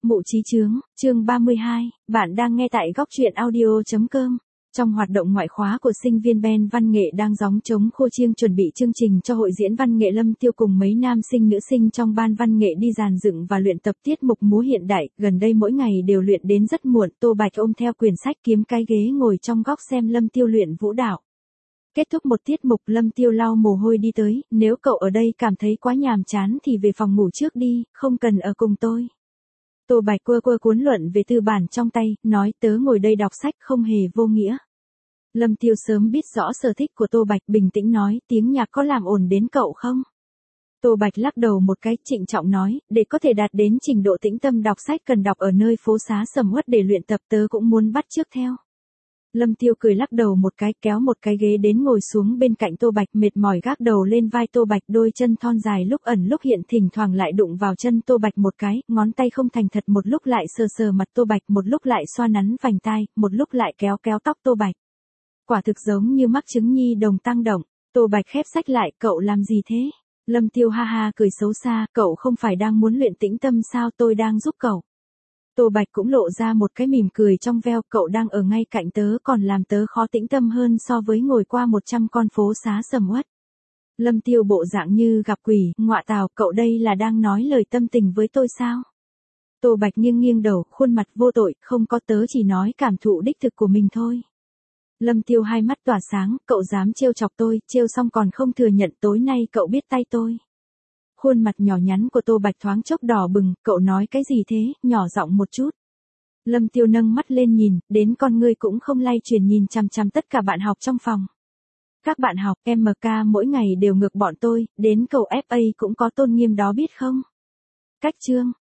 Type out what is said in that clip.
Mụ trí chướng, chương 32, bạn đang nghe tại góc truyện audio.com. Trong hoạt động ngoại khóa của sinh viên Ben văn nghệ đang gióng trống khô chiêng chuẩn bị chương trình cho hội diễn văn nghệ Lâm Tiêu cùng mấy nam sinh nữ sinh trong ban văn nghệ đi dàn dựng và luyện tập tiết mục múa hiện đại, gần đây mỗi ngày đều luyện đến rất muộn. Tô Bạch ôm theo quyển sách kiếm cái ghế ngồi trong góc xem Lâm Tiêu luyện vũ đạo. Kết thúc một tiết mục, Lâm Tiêu lau mồ hôi đi tới, nếu cậu ở đây cảm thấy quá nhàm chán thì về phòng ngủ trước đi, không cần ở cùng tôi. Tô Bạch quơ cuốn luận về tư bản trong tay, nói tớ ngồi đây đọc sách không hề vô nghĩa. Lâm Tiêu sớm biết rõ sở thích của Tô Bạch, bình tĩnh nói, tiếng nhạc có làm ổn đến cậu không? Tô Bạch lắc đầu một cái, trịnh trọng nói, để có thể đạt đến trình độ tĩnh tâm đọc sách cần đọc ở nơi phố xá sầm uất để luyện tập, tớ cũng muốn bắt chước theo. Lâm Tiêu cười lắc đầu một cái, kéo một cái ghế đến ngồi xuống bên cạnh Tô Bạch, mệt mỏi gác đầu lên vai Tô Bạch, đôi chân thon dài lúc ẩn lúc hiện thỉnh thoảng lại đụng vào chân Tô Bạch một cái, ngón tay không thành thật, một lúc lại sờ sờ mặt Tô Bạch, một lúc lại xoa nắn vành tai, một lúc lại kéo tóc Tô Bạch. Quả thực giống như mắc chứng nhi đồng tăng động. Tô Bạch khép sách lại, cậu làm gì thế? Lâm Tiêu ha ha cười xấu xa, cậu không phải đang muốn luyện tĩnh tâm sao, tôi đang giúp cậu. Tô Bạch cũng lộ ra một cái mỉm cười trong veo, cậu đang ở ngay cạnh tớ còn làm tớ khó tĩnh tâm hơn so với ngồi qua 100 con phố xá sầm uất. Lâm Tiêu bộ dạng như gặp quỷ, ngọa tào, cậu đây là đang nói lời tâm tình với tôi sao? Tô Bạch nghiêng đầu, khuôn mặt vô tội, không có, tớ chỉ nói cảm thụ đích thực của mình thôi. Lâm Tiêu hai mắt tỏa sáng, cậu dám trêu chọc tôi, trêu xong còn không thừa nhận, tối nay cậu biết tay tôi. Khuôn mặt nhỏ nhắn của Tô Bạch thoáng chốc đỏ bừng, cậu nói cái gì thế, nhỏ giọng một chút. Lâm Tiêu nâng mắt lên nhìn, đến con ngươi cũng không lay chuyển nhìn chằm chằm tất cả bạn học trong phòng. Các bạn học MK mỗi ngày đều ngược bọn tôi, đến cầu FA cũng có tôn nghiêm đó biết không? Cách chương,